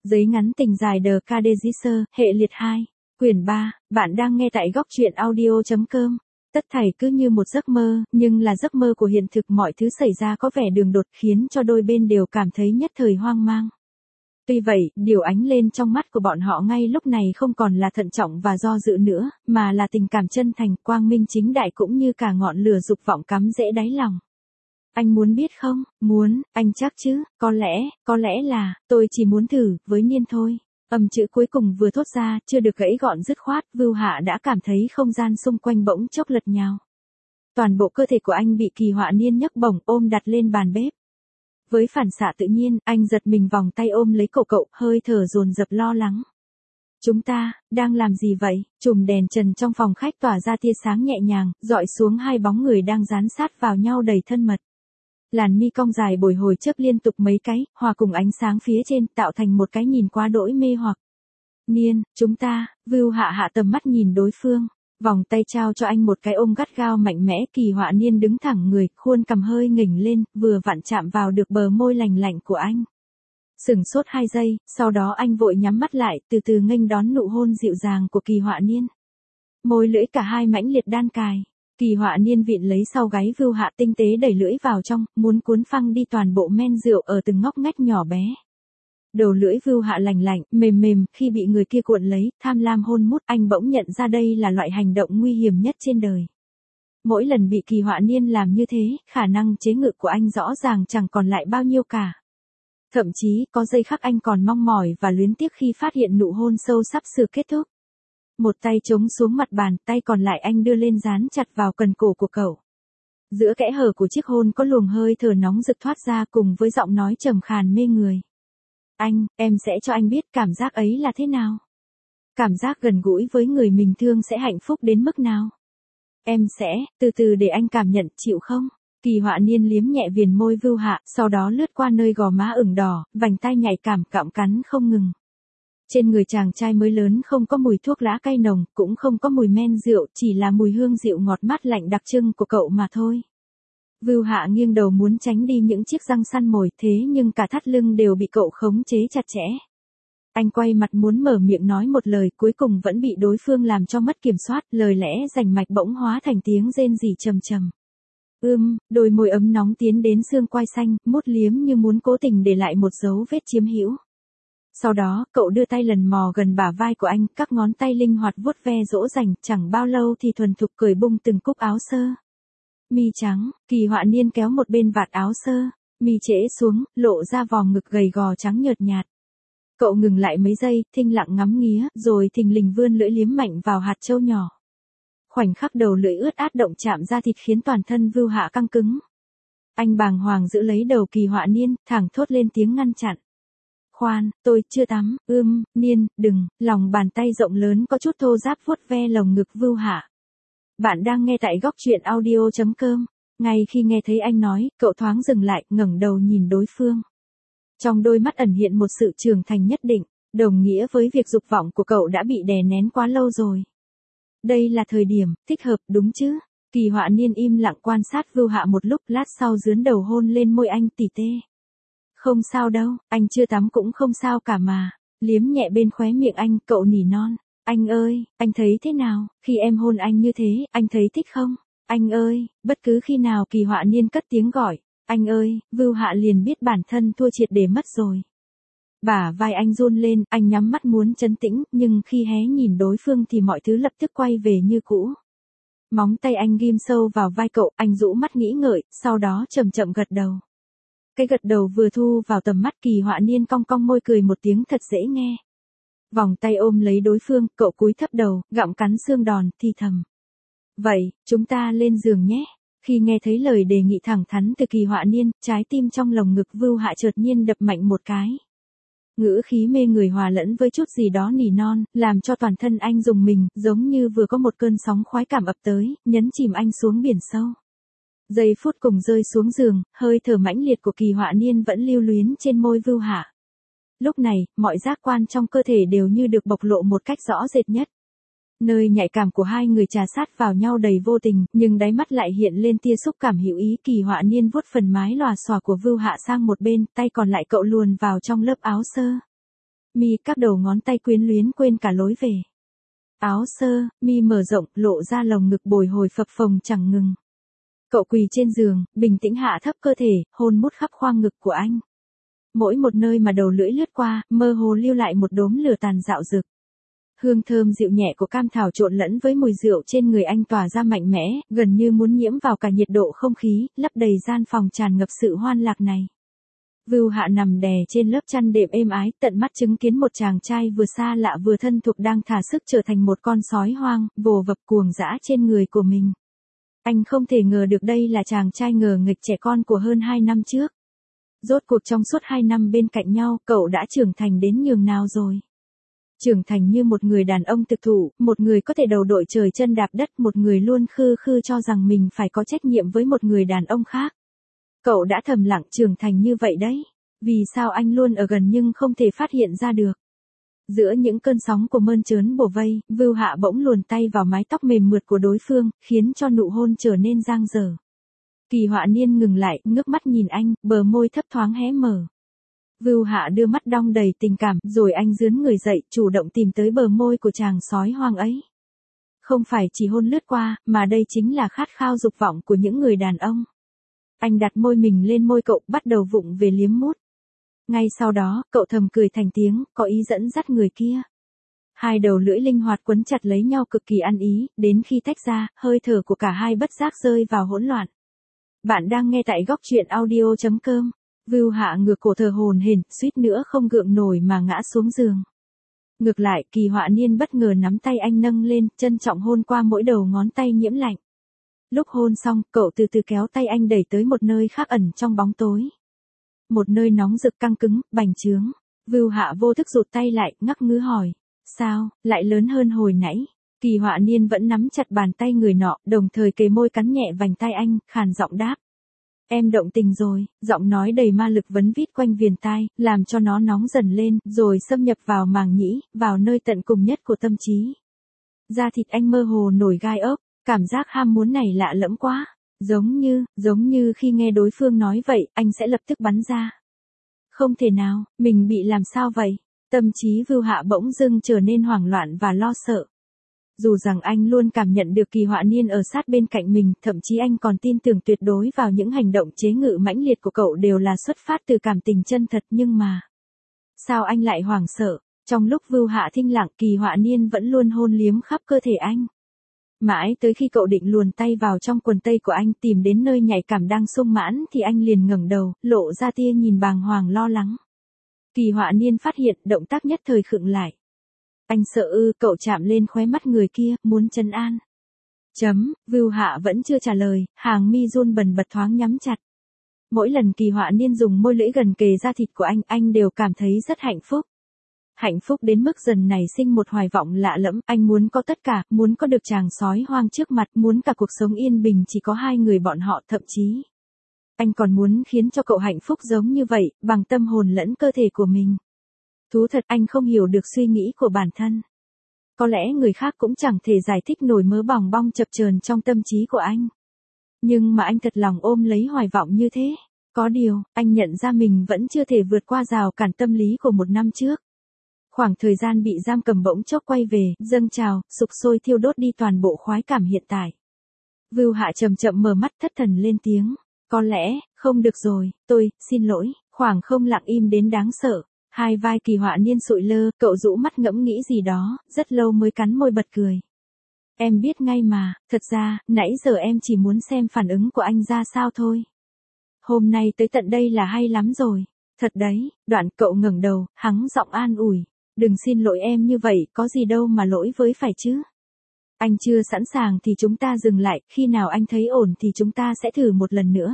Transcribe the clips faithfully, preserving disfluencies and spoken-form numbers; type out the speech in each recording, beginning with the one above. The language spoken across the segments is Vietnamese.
Giấy ngắn tình dài The Cadegisser, hệ liệt hai, quyển ba, bạn đang nghe tại góc truyện audio chấm com. Tất thảy cứ như một giấc mơ, nhưng là giấc mơ của hiện thực, mọi thứ xảy ra có vẻ đường đột khiến cho đôi bên đều cảm thấy nhất thời hoang mang. Tuy vậy, điều ánh lên trong mắt của bọn họ ngay lúc này không còn là thận trọng và do dự nữa, mà là tình cảm chân thành, quang minh chính đại cũng như cả ngọn lửa dục vọng cắm rễ đáy lòng. Anh muốn biết không? Muốn, anh chắc chứ, có lẽ, có lẽ là, tôi chỉ muốn thử, với Niên thôi. Âm chữ cuối cùng vừa thốt ra, chưa được gãy gọn dứt khoát, Vưu Hạ đã cảm thấy không gian xung quanh bỗng chốc lật nhào. Toàn bộ cơ thể của anh bị Kỳ Họa Niên nhấc bổng ôm đặt lên bàn bếp. Với phản xạ tự nhiên, anh giật mình vòng tay ôm lấy cổ cậu, hơi thở dồn dập lo lắng. Chúng ta, đang làm gì vậy? Chùm đèn trần trong phòng khách tỏa ra tia sáng nhẹ nhàng, dọi xuống hai bóng người đang dán sát vào nhau đầy thân mật. Làn mi cong dài bồi hồi chớp liên tục mấy cái, hòa cùng ánh sáng phía trên, tạo thành một cái nhìn quá đỗi mê hoặc. Niên, chúng ta, Vưu Hạ hạ tầm mắt nhìn đối phương, vòng tay trao cho anh một cái ôm gắt gao mạnh mẽ. Kỳ Họa Niên đứng thẳng người, khuôn cằm hơi nghỉnh lên, vừa vặn chạm vào được bờ môi lành lạnh của anh. Sửng sốt hai giây, sau đó anh vội nhắm mắt lại, từ từ nghênh đón nụ hôn dịu dàng của Kỳ Họa Niên. Môi lưỡi cả hai mãnh liệt đan cài. Kỳ Họa Niên vịn lấy sau gáy Vưu Hạ tinh tế đẩy lưỡi vào trong, muốn cuốn phăng đi toàn bộ men rượu ở từng ngóc ngách nhỏ bé. Đầu lưỡi Vưu Hạ lành lạnh, mềm mềm, khi bị người kia cuộn lấy, tham lam hôn mút, anh bỗng nhận ra đây là loại hành động nguy hiểm nhất trên đời. Mỗi lần bị Kỳ Họa Niên làm như thế, khả năng chế ngự của anh rõ ràng chẳng còn lại bao nhiêu cả. Thậm chí, có giây khắc anh còn mong mỏi và luyến tiếc khi phát hiện nụ hôn sâu sắp sửa kết thúc. Một tay chống xuống mặt bàn, tay còn lại anh đưa lên dán chặt vào cần cổ của cậu. Giữa kẽ hở của chiếc hôn có luồng hơi thở nóng rực thoát ra cùng với giọng nói trầm khàn mê người. Anh, em sẽ cho anh biết cảm giác ấy là thế nào. Cảm giác gần gũi với người mình thương sẽ hạnh phúc đến mức nào. Em sẽ, từ từ để anh cảm nhận, chịu không? Kỳ Họa Niên liếm nhẹ viền môi Vưu Hạ, sau đó lướt qua nơi gò má ửng đỏ, vành tai nhạy cảm cạm cắn không ngừng. Trên người chàng trai mới lớn không có mùi thuốc lá cay nồng, cũng không có mùi men rượu, chỉ là mùi hương dịu ngọt mát lạnh đặc trưng của cậu mà thôi. Vưu Hạ nghiêng đầu muốn tránh đi những chiếc răng săn mồi, thế nhưng cả thắt lưng đều bị cậu khống chế chặt chẽ. Anh quay mặt muốn mở miệng nói một lời, cuối cùng vẫn bị đối phương làm cho mất kiểm soát, lời lẽ rành mạch bỗng hóa thành tiếng rên rỉ trầm trầm. Ưm, đôi môi ấm nóng tiến đến xương quai xanh, mút liếm như muốn cố tình để lại một dấu vết chiếm hữu. Sau đó, cậu đưa tay lần mò gần bả vai của anh, các ngón tay linh hoạt vuốt ve dỗ dành, chẳng bao lâu thì thuần thục cởi bung từng cúc áo sơ. Mi trắng, Kỳ Họa Niên kéo một bên vạt áo sơ, mi trễ xuống, lộ ra vòng ngực gầy gò trắng nhợt nhạt. Cậu ngừng lại mấy giây, thinh lặng ngắm nghía, rồi thình lình vươn lưỡi liếm mạnh vào hạt châu nhỏ. Khoảnh khắc đầu lưỡi ướt át động chạm ra thịt khiến toàn thân Vưu Hạ căng cứng. Anh bàng hoàng giữ lấy đầu Kỳ Họa Niên, thẳng thốt lên tiếng ngăn chặn. Khoan, tôi chưa tắm, ưm, Niên, đừng, lòng bàn tay rộng lớn có chút thô ráp vuốt ve lồng ngực Vưu Hạ. Bạn đang nghe tại góc truyện audio chấm com. Ngay khi nghe thấy anh nói, cậu thoáng dừng lại, ngẩng đầu nhìn đối phương. Trong đôi mắt ẩn hiện một sự trưởng thành nhất định, đồng nghĩa với việc dục vọng của cậu đã bị đè nén quá lâu rồi. Đây là thời điểm thích hợp, đúng chứ? Kỳ Họa Niên im lặng quan sát Vưu Hạ một lúc, lát sau giướn đầu hôn lên môi anh tỉ tê. Không sao đâu, anh chưa tắm cũng không sao cả mà. Liếm nhẹ bên khóe miệng anh, cậu nỉ non. Anh ơi, anh thấy thế nào, khi em hôn anh như thế, anh thấy thích không? Anh ơi, bất cứ khi nào Kỳ Họa Niên cất tiếng gọi, anh ơi, Vưu Hạ liền biết bản thân thua triệt để mất rồi. Bả vai anh run lên, anh nhắm mắt muốn trấn tĩnh, nhưng khi hé nhìn đối phương thì mọi thứ lập tức quay về như cũ. Móng tay anh ghim sâu vào vai cậu, anh rũ mắt nghĩ ngợi, sau đó chậm chậm gật đầu. Cái gật đầu vừa thu vào tầm mắt, Kỳ Họa Niên cong cong môi cười một tiếng thật dễ nghe. Vòng tay ôm lấy đối phương, cậu cúi thấp đầu, gặm cắn xương đòn, thì thầm. Vậy, chúng ta lên giường nhé. Khi nghe thấy lời đề nghị thẳng thắn từ Kỳ Họa Niên, trái tim trong lồng ngực Vưu Hạ chợt nhiên đập mạnh một cái. Ngữ khí mê người hòa lẫn với chút gì đó nỉ non, làm cho toàn thân anh rùng mình, giống như vừa có một cơn sóng khoái cảm ập tới, nhấn chìm anh xuống biển sâu. Giây phút cùng rơi xuống giường, hơi thở mãnh liệt của Kỳ Họa Niên vẫn lưu luyến trên môi Vưu Hạ. Lúc này, mọi giác quan trong cơ thể đều như được bộc lộ một cách rõ rệt nhất. Nơi nhạy cảm của hai người trà sát vào nhau đầy vô tình, nhưng đáy mắt lại hiện lên tia xúc cảm hữu ý. Kỳ Họa Niên vuốt phần mái lòa xòa của Vưu Hạ sang một bên, tay còn lại cậu luồn vào trong lớp áo sơ. mi các đầu ngón tay quyến luyến quên cả lối về. Áo sơ, mi mở rộng, lộ ra lồng ngực bồi hồi phập phồng chẳng ngừng. Cậu quỳ trên giường, bình tĩnh hạ thấp cơ thể, hôn mút khắp khoang ngực của anh. Mỗi một nơi mà đầu lưỡi lướt qua, mơ hồ lưu lại một đốm lửa tàn dạo rực. Hương thơm dịu nhẹ của cam thảo trộn lẫn với mùi rượu trên người anh tỏa ra mạnh mẽ, gần như muốn nhiễm vào cả nhiệt độ không khí, lấp đầy gian phòng tràn ngập sự hoan lạc này. Vưu Hạ nằm đè trên lớp chăn đệm êm ái, tận mắt chứng kiến một chàng trai vừa xa lạ vừa thân thuộc đang thả sức trở thành một con sói hoang, vồ vập cuồng dã trên người của mình. Anh không thể ngờ được đây là chàng trai ngờ nghịch trẻ con của hơn hai năm trước. Rốt cuộc trong suốt hai năm bên cạnh nhau, cậu đã trưởng thành đến nhường nào rồi? Trưởng thành như một người đàn ông thực thụ, một người có thể đầu đội trời chân đạp đất, một người luôn khư khư cho rằng mình phải có trách nhiệm với một người đàn ông khác. Cậu đã thầm lặng trưởng thành như vậy đấy. Vì sao anh luôn ở gần nhưng không thể phát hiện ra được? Giữa những cơn sóng của mơn trớn bổ vây, Vưu Hạ bỗng luồn tay vào mái tóc mềm mượt của đối phương, khiến cho nụ hôn trở nên dang dở. Kỳ Họa Niên ngừng lại, ngước mắt nhìn anh, bờ môi thấp thoáng hé mở. Vưu Hạ đưa mắt đong đầy tình cảm, rồi anh dướn người dậy, chủ động tìm tới bờ môi của chàng sói hoang ấy. Không phải chỉ hôn lướt qua, mà đây chính là khát khao dục vọng của những người đàn ông. Anh đặt môi mình lên môi cậu, bắt đầu vụng về liếm mút. Ngay sau đó, cậu thầm cười thành tiếng, có ý dẫn dắt người kia. Hai đầu lưỡi linh hoạt quấn chặt lấy nhau cực kỳ ăn ý, đến khi tách ra, hơi thở của cả hai bất giác rơi vào hỗn loạn. Bạn đang nghe tại góc truyện audio chấm com. Vưu Hạ ngược cổ thở hổn hển, suýt nữa không gượng nổi mà ngã xuống giường. Ngược lại, Kỳ Họa Niên bất ngờ nắm tay anh nâng lên, trân trọng hôn qua mỗi đầu ngón tay nhiễm lạnh. Lúc hôn xong, cậu từ từ kéo tay anh đẩy tới một nơi khác ẩn trong bóng tối. Một nơi nóng rực căng cứng, bành trướng. Vưu Hạ vô thức rụt tay lại, ngắc ngứ hỏi. Sao, lại lớn hơn hồi nãy? Kỳ Họa Niên vẫn nắm chặt bàn tay người nọ, đồng thời kề môi cắn nhẹ vành tay anh, khàn giọng đáp. Em động tình rồi, giọng nói đầy ma lực vấn vít quanh viền tai, làm cho nó nóng dần lên, rồi xâm nhập vào màng nhĩ, vào nơi tận cùng nhất của tâm trí. Da thịt anh mơ hồ nổi gai ốc, cảm giác ham muốn này lạ lẫm quá. Giống như, giống như khi nghe đối phương nói vậy, anh sẽ lập tức bắn ra. Không thể nào, mình bị làm sao vậy? Tâm trí Vưu Hạ bỗng dưng trở nên hoảng loạn và lo sợ. Dù rằng anh luôn cảm nhận được Kỳ Họa Niên ở sát bên cạnh mình, thậm chí anh còn tin tưởng tuyệt đối vào những hành động chế ngự mãnh liệt của cậu đều là xuất phát từ cảm tình chân thật, nhưng mà... Sao anh lại hoảng sợ? Trong lúc Vưu Hạ thinh lặng, Kỳ Họa Niên vẫn luôn hôn liếm khắp cơ thể anh. Mãi tới khi cậu định luồn tay vào trong quần tây của anh tìm đến nơi nhạy cảm đang sung mãn thì anh liền ngẩng đầu, lộ ra tia nhìn bàng hoàng lo lắng. Kỳ Họa Niên phát hiện, động tác nhất thời khựng lại. Anh sợ ư? Cậu chạm lên khóe mắt người kia, muốn trấn an. Chấm, Vưu Hạ vẫn chưa trả lời, hàng mi run bần bật thoáng nhắm chặt. Mỗi lần Kỳ Họa Niên dùng môi lưỡi gần kề da thịt của anh, anh đều cảm thấy rất hạnh phúc. Hạnh phúc đến mức dần nảy sinh một hoài vọng lạ lẫm, anh muốn có tất cả, muốn có được chàng sói hoang trước mặt, muốn cả cuộc sống yên bình chỉ có hai người bọn họ, thậm chí. Anh còn muốn khiến cho cậu hạnh phúc giống như vậy, bằng tâm hồn lẫn cơ thể của mình. Thú thật, anh không hiểu được suy nghĩ của bản thân. Có lẽ người khác cũng chẳng thể giải thích nổi mớ bòng bong chập chờn trong tâm trí của anh. Nhưng mà anh thật lòng ôm lấy hoài vọng như thế. Có điều, anh nhận ra mình vẫn chưa thể vượt qua rào cản tâm lý của một năm trước. Khoảng thời gian bị giam cầm bỗng chốc quay về, dâng trào, sục sôi thiêu đốt đi toàn bộ khoái cảm hiện tại. Vưu Hạ chậm chậm mở mắt thất thần lên tiếng. Có lẽ, không được rồi, tôi, xin lỗi. Khoảng không lặng im đến đáng sợ. Hai vai Kỳ Họa Niên sụi lơ, cậu rũ mắt ngẫm nghĩ gì đó, rất lâu mới cắn môi bật cười. Em biết ngay mà, thật ra, nãy giờ em chỉ muốn xem phản ứng của anh ra sao thôi. Hôm nay tới tận đây là hay lắm rồi. Thật đấy, đoạn cậu ngẩng đầu, hắng giọng an ủi. Đừng xin lỗi em như vậy, có gì đâu mà lỗi với phải chứ. Anh chưa sẵn sàng thì chúng ta dừng lại, khi nào anh thấy ổn thì chúng ta sẽ thử một lần nữa.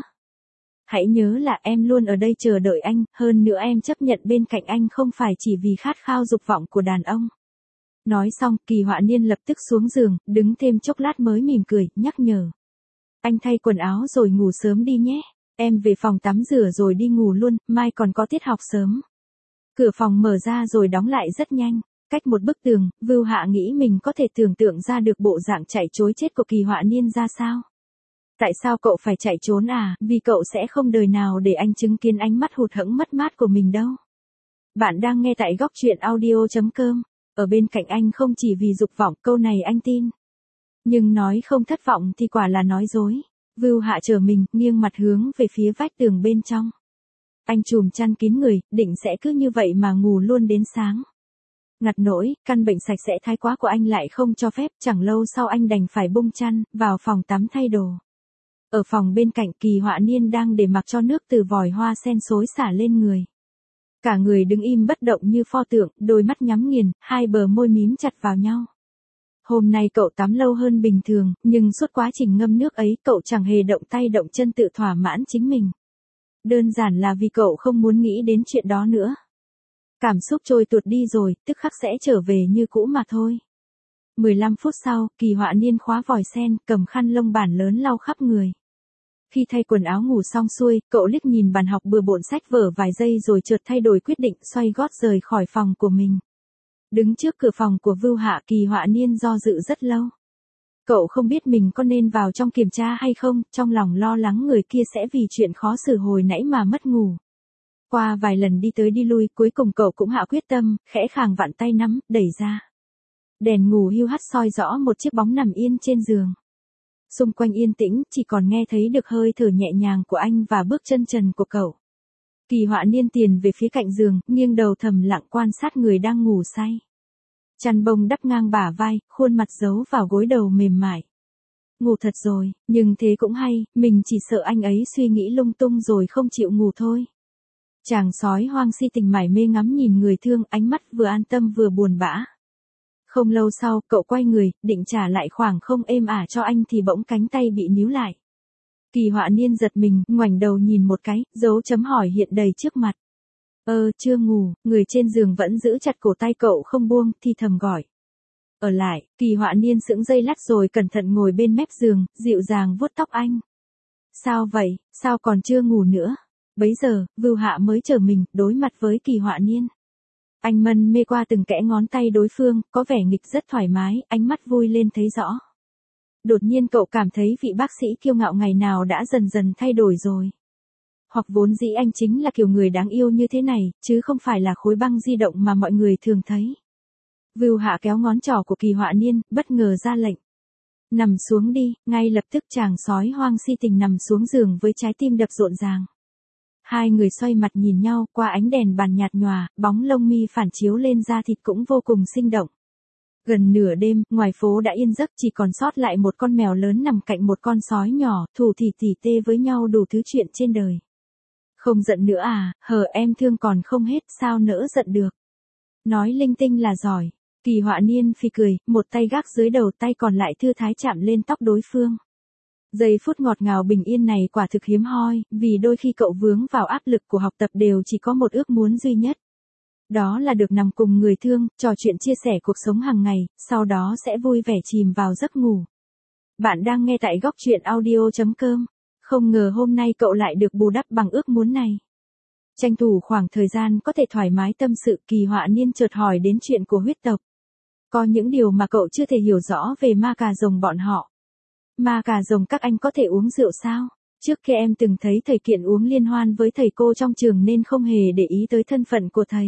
Hãy nhớ là em luôn ở đây chờ đợi anh, hơn nữa em chấp nhận bên cạnh anh không phải chỉ vì khát khao dục vọng của đàn ông. Nói xong, Kỳ Họa Niên lập tức xuống giường, đứng thêm chốc lát mới mỉm cười, nhắc nhở. Anh thay quần áo rồi ngủ sớm đi nhé. Em về phòng tắm rửa rồi đi ngủ luôn, mai còn có tiết học sớm. Cửa phòng mở ra rồi đóng lại rất nhanh. Cách một bức tường, Vưu Hạ nghĩ mình có thể tưởng tượng ra được bộ dạng chạy trối chết của Kỳ Họa Niên ra sao. Tại sao cậu phải chạy trốn à? Vì cậu sẽ không đời nào để anh chứng kiến ánh mắt hụt hẫng mất mát của mình đâu. Bạn đang nghe tại góc truyện audio chấm com. Ở bên cạnh anh không chỉ vì dục vọng, câu này anh tin. Nhưng nói không thất vọng thì quả là nói dối. Vưu Hạ trở mình, nghiêng mặt hướng về phía vách tường bên trong. Anh trùm chăn kín người, định sẽ cứ như vậy mà ngủ luôn đến sáng. Ngặt nỗi, căn bệnh sạch sẽ thái quá của anh lại không cho phép, chẳng lâu sau anh đành phải bung chăn, vào phòng tắm thay đồ. Ở phòng bên cạnh, Kỳ Họa Niên đang để mặc cho nước từ vòi hoa sen xối xả lên người. Cả người đứng im bất động như pho tượng, đôi mắt nhắm nghiền, hai bờ môi mím chặt vào nhau. Hôm nay cậu tắm lâu hơn bình thường, nhưng suốt quá trình ngâm nước ấy cậu chẳng hề động tay động chân tự thỏa mãn chính mình. Đơn giản là vì cậu không muốn nghĩ đến chuyện đó nữa. Cảm xúc trôi tuột đi rồi, tức khắc sẽ trở về như cũ mà thôi. mười lăm phút sau, Kỳ Họa Niên khóa vòi sen, cầm khăn lông bản lớn lau khắp người. Khi thay quần áo ngủ xong xuôi, cậu liếc nhìn bàn học bừa bộn sách vở vài giây rồi chợt thay đổi quyết định, xoay gót rời khỏi phòng của mình. Đứng trước cửa phòng của Vưu Hạ, Kỳ Họa Niên do dự rất lâu. Cậu không biết mình có nên vào trong kiểm tra hay không, trong lòng lo lắng người kia sẽ vì chuyện khó xử hồi nãy mà mất ngủ. Qua vài lần đi tới đi lui, cuối cùng cậu cũng hạ quyết tâm, khẽ khàng vặn tay nắm, đẩy ra. Đèn ngủ hiu hắt soi rõ một chiếc bóng nằm yên trên giường. Xung quanh yên tĩnh, chỉ còn nghe thấy được hơi thở nhẹ nhàng của anh và bước chân trần của cậu. Kỳ Họa Niên tiền về phía cạnh giường, nghiêng đầu thầm lặng quan sát người đang ngủ say. Chăn bông đắp ngang bả vai, khuôn mặt giấu vào gối đầu mềm mại. Ngủ thật rồi, nhưng thế cũng hay, mình chỉ sợ anh ấy suy nghĩ lung tung rồi không chịu ngủ thôi. Chàng sói hoang si tình mải mê ngắm nhìn người thương, ánh mắt vừa an tâm vừa buồn bã. Không lâu sau, cậu quay người, định trả lại khoảng không êm ả cho anh thì bỗng cánh tay bị níu lại. Kỳ Họa Niên giật mình, ngoảnh đầu nhìn một cái, dấu chấm hỏi hiện đầy trước mặt. Ơ, chưa ngủ, người trên giường vẫn giữ chặt cổ tay cậu không buông, thì thầm gọi. Ở lại, Kỳ Họa Niên sững giây lát rồi cẩn thận ngồi bên mép giường, dịu dàng vuốt tóc anh. Sao vậy, sao còn chưa ngủ nữa? Bấy giờ, Vưu Hạ mới trở mình, đối mặt với Kỳ Họa Niên. Anh mân mê qua từng kẽ ngón tay đối phương, có vẻ nghịch rất thoải mái, ánh mắt vui lên thấy rõ. Đột nhiên cậu cảm thấy vị bác sĩ kiêu ngạo ngày nào đã dần dần thay đổi rồi. Hoặc vốn dĩ anh chính là kiểu người đáng yêu như thế này, chứ không phải là khối băng di động mà mọi người thường thấy. Vưu Hạ kéo ngón trỏ của Kỳ Họa Niên, bất ngờ ra lệnh. Nằm xuống đi, ngay lập tức chàng sói hoang si tình nằm xuống giường với trái tim đập rộn ràng. Hai người xoay mặt nhìn nhau, qua ánh đèn bàn nhạt nhòa, bóng lông mi phản chiếu lên da thịt cũng vô cùng sinh động. Gần nửa đêm, ngoài phố đã yên giấc, chỉ còn sót lại một con mèo lớn nằm cạnh một con sói nhỏ, thủ thỉ tỉ tê với nhau đủ thứ chuyện trên đời. Không giận nữa à, hờ em thương còn không hết, sao nỡ giận được. Nói linh tinh là giỏi. Kỳ Họa Niên phì cười, một tay gác dưới đầu, tay còn lại thư thái chạm lên tóc đối phương. Giây phút ngọt ngào bình yên này quả thực hiếm hoi, vì đôi khi cậu vướng vào áp lực của học tập đều chỉ có một ước muốn duy nhất. Đó là được nằm cùng người thương, trò chuyện chia sẻ cuộc sống hàng ngày, sau đó sẽ vui vẻ chìm vào giấc ngủ. Bạn đang nghe tại góc truyện audio chấm com. Không ngờ hôm nay cậu lại được bù đắp bằng ước muốn này. Tranh thủ khoảng thời gian có thể thoải mái tâm sự, Kỳ Họa Niên chợt hỏi đến chuyện của huyết tộc. Có những điều mà cậu chưa thể hiểu rõ về ma cà rồng bọn họ. Ma cà rồng các anh có thể uống rượu sao? Trước kia em từng thấy thầy Kiện uống liên hoan với thầy cô trong trường nên không hề để ý tới thân phận của thầy.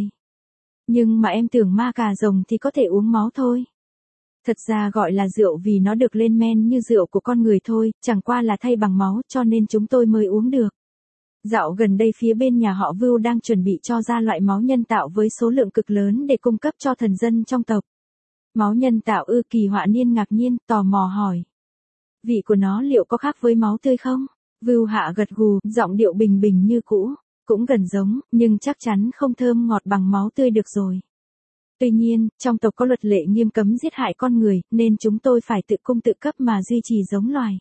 Nhưng mà em tưởng ma cà rồng thì có thể uống máu thôi. Thật ra gọi là rượu vì nó được lên men như rượu của con người thôi, chẳng qua là thay bằng máu cho nên chúng tôi mới uống được. Dạo gần đây phía bên nhà họ Vưu đang chuẩn bị cho ra loại máu nhân tạo với số lượng cực lớn để cung cấp cho thần dân trong tộc. Máu nhân tạo ư? Kỳ Họa Niên ngạc nhiên, tò mò hỏi. Vị của nó liệu có khác với máu tươi không? Vưu Hạ gật gù, giọng điệu bình bình như cũ. Cũng gần giống, nhưng chắc chắn không thơm ngọt bằng máu tươi được rồi. Tuy nhiên, trong tộc có luật lệ nghiêm cấm giết hại con người, nên chúng tôi phải tự cung tự cấp mà duy trì giống loài.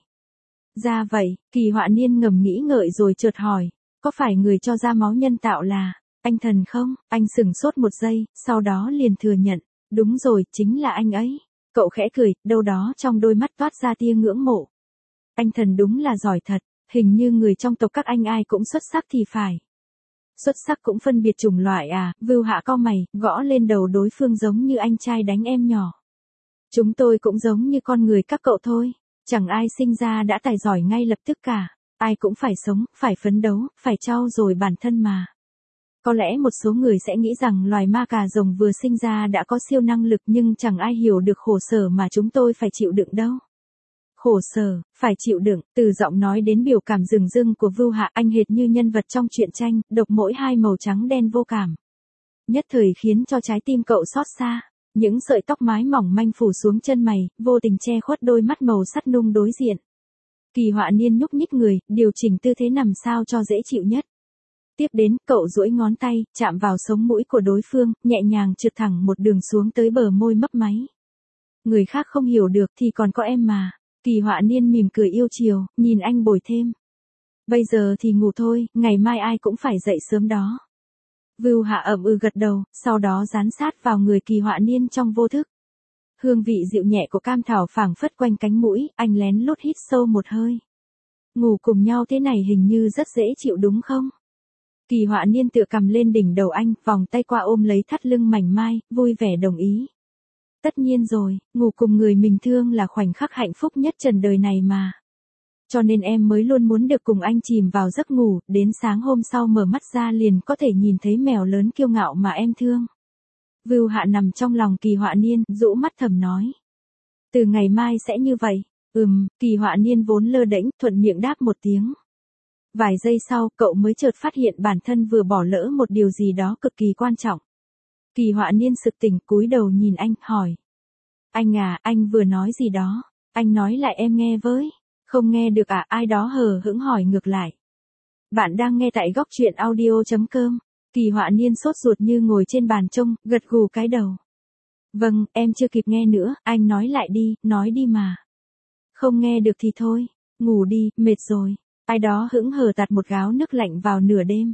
Ra vậy, Kỳ Họa Niên ngầm nghĩ ngợi rồi chợt hỏi, có phải người cho ra máu nhân tạo là anh Thần không? Anh sửng sốt một giây, sau đó liền thừa nhận, đúng rồi, chính là anh ấy. Cậu khẽ cười, đâu đó trong đôi mắt toát ra tia ngưỡng mộ. Anh Thần đúng là giỏi thật, hình như người trong tộc các anh ai cũng xuất sắc thì phải. Xuất sắc cũng phân biệt chủng loại à? Vưu Hạ cau mày, gõ lên đầu đối phương giống như anh trai đánh em nhỏ. Chúng tôi cũng giống như con người các cậu thôi, chẳng ai sinh ra đã tài giỏi ngay lập tức cả, ai cũng phải sống, phải phấn đấu, phải trau dồi bản thân mà. Có lẽ một số người sẽ nghĩ rằng loài ma cà rồng vừa sinh ra đã có siêu năng lực nhưng chẳng ai hiểu được khổ sở mà chúng tôi phải chịu đựng đâu. Khổ sở, phải chịu đựng, từ giọng nói đến biểu cảm rừng rưng của Vưu Hạ, anh hệt như nhân vật trong truyện tranh, độc mỗi hai màu trắng đen vô cảm. Nhất thời khiến cho trái tim cậu xót xa. Những sợi tóc mái mỏng manh phủ xuống chân mày, vô tình che khuất đôi mắt màu sắt nung đối diện. Kỳ Họa Niên nhúc nhích người, điều chỉnh tư thế nằm sao cho dễ chịu nhất. Tiếp đến, cậu duỗi ngón tay, chạm vào sống mũi của đối phương, nhẹ nhàng trượt thẳng một đường xuống tới bờ môi mấp máy. Người khác không hiểu được thì còn có em mà. Kỳ Họa Niên mỉm cười yêu chiều, nhìn anh bồi thêm. Bây giờ thì ngủ thôi, ngày mai ai cũng phải dậy sớm đó. Vưu Hạ ậm ừ gật đầu, sau đó dán sát vào người Kỳ Họa Niên trong vô thức. Hương vị dịu nhẹ của cam thảo phảng phất quanh cánh mũi, anh lén lút hít sâu một hơi. Ngủ cùng nhau thế này hình như rất dễ chịu đúng không? Kỳ Họa Niên tựa cầm lên đỉnh đầu anh, vòng tay qua ôm lấy thắt lưng mảnh mai, vui vẻ đồng ý. Tất nhiên rồi, ngủ cùng người mình thương là khoảnh khắc hạnh phúc nhất trần đời này mà. Cho nên em mới luôn muốn được cùng anh chìm vào giấc ngủ, đến sáng hôm sau mở mắt ra liền có thể nhìn thấy mèo lớn kiêu ngạo mà em thương. Vưu Hạ nằm trong lòng Kỳ Họa Niên, rũ mắt thầm nói. Từ ngày mai sẽ như vậy. Ừm, Kỳ Họa Niên vốn lơ đễnh, thuận miệng đáp một tiếng. Vài giây sau, cậu mới chợt phát hiện bản thân vừa bỏ lỡ một điều gì đó cực kỳ quan trọng. Kỳ Họa Niên sực tỉnh, cúi đầu nhìn anh, hỏi. Anh à, anh vừa nói gì đó? Anh nói lại em nghe với. Không nghe được à? Ai đó hờ hững hỏi ngược lại. Bạn đang nghe tại góc truyện audio chấm com. Kỳ Họa Niên sốt ruột như ngồi trên bàn trông, gật gù cái đầu. Vâng, em chưa kịp nghe nữa, anh nói lại đi, nói đi mà. Không nghe được thì thôi, ngủ đi, mệt rồi. Ai đó hững hờ tạt một gáo nước lạnh vào nửa đêm.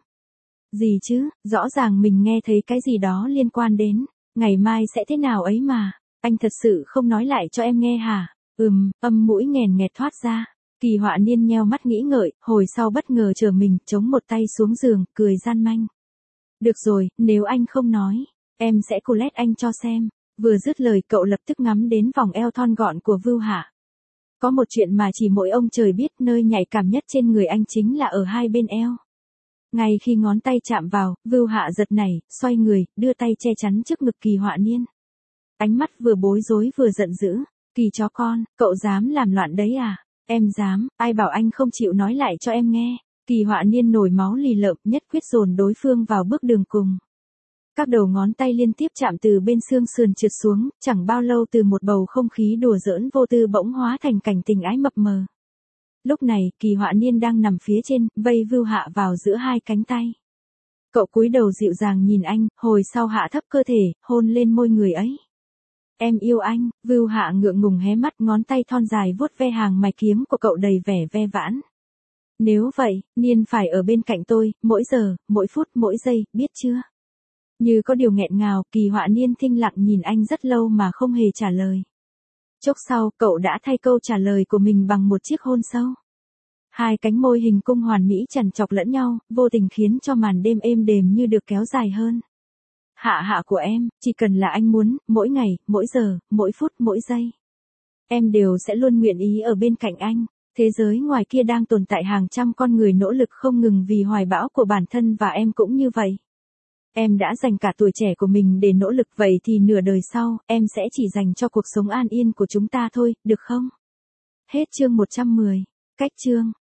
Gì chứ, rõ ràng mình nghe thấy cái gì đó liên quan đến, ngày mai sẽ thế nào ấy mà, anh thật sự không nói lại cho em nghe hả? Ừm, âm mũi nghèn nghẹt thoát ra. Kỳ Họa Niên nheo mắt nghĩ ngợi, hồi sau bất ngờ chờ mình, chống một tay xuống giường, cười gian manh. Được rồi, nếu anh không nói, em sẽ collect anh cho xem. Vừa dứt lời cậu lập tức ngắm đến vòng eo thon gọn của Vưu Hạ. Có một chuyện mà chỉ mỗi ông trời biết, nơi nhạy cảm nhất trên người anh chính là ở hai bên eo. Ngay khi ngón tay chạm vào, Vưu Hạ giật nảy, xoay người, đưa tay che chắn trước ngực Kỳ Họa Niên. Ánh mắt vừa bối rối vừa giận dữ. Kỳ chó con, cậu dám làm loạn đấy à? Em dám, ai bảo anh không chịu nói lại cho em nghe. Kỳ Họa Niên nổi máu lì lợm, nhất quyết dồn đối phương vào bước đường cùng. Các đầu ngón tay liên tiếp chạm từ bên xương sườn trượt xuống, chẳng bao lâu từ một bầu không khí đùa giỡn vô tư bỗng hóa thành cảnh tình ái mập mờ. Lúc này, Kỳ Họa Niên đang nằm phía trên, vây Vưu Hạ vào giữa hai cánh tay. Cậu cúi đầu dịu dàng nhìn anh, hồi sau hạ thấp cơ thể, hôn lên môi người ấy. Em yêu anh. Vưu Hạ ngượng ngùng hé mắt, ngón tay thon dài vuốt ve hàng mày kiếm của cậu đầy vẻ ve vãn. Nếu vậy, Niên phải ở bên cạnh tôi, mỗi giờ, mỗi phút, mỗi giây, biết chưa? Như có điều nghẹn ngào, Kỳ Họa Niên thinh lặng nhìn anh rất lâu mà không hề trả lời. Chốc sau, cậu đã thay câu trả lời của mình bằng một chiếc hôn sâu. Hai cánh môi hình cung hoàn mỹ chằn chọc lẫn nhau, vô tình khiến cho màn đêm êm đềm như được kéo dài hơn. Hạ hạ của em, chỉ cần là anh muốn, mỗi ngày, mỗi giờ, mỗi phút, mỗi giây. Em đều sẽ luôn nguyện ý ở bên cạnh anh. Thế giới ngoài kia đang tồn tại hàng trăm con người nỗ lực không ngừng vì hoài bão của bản thân và em cũng như vậy. Em đã dành cả tuổi trẻ của mình để nỗ lực, vậy thì nửa đời sau, em sẽ chỉ dành cho cuộc sống an yên của chúng ta thôi, được không? Hết chương một trăm mười. Cách chương.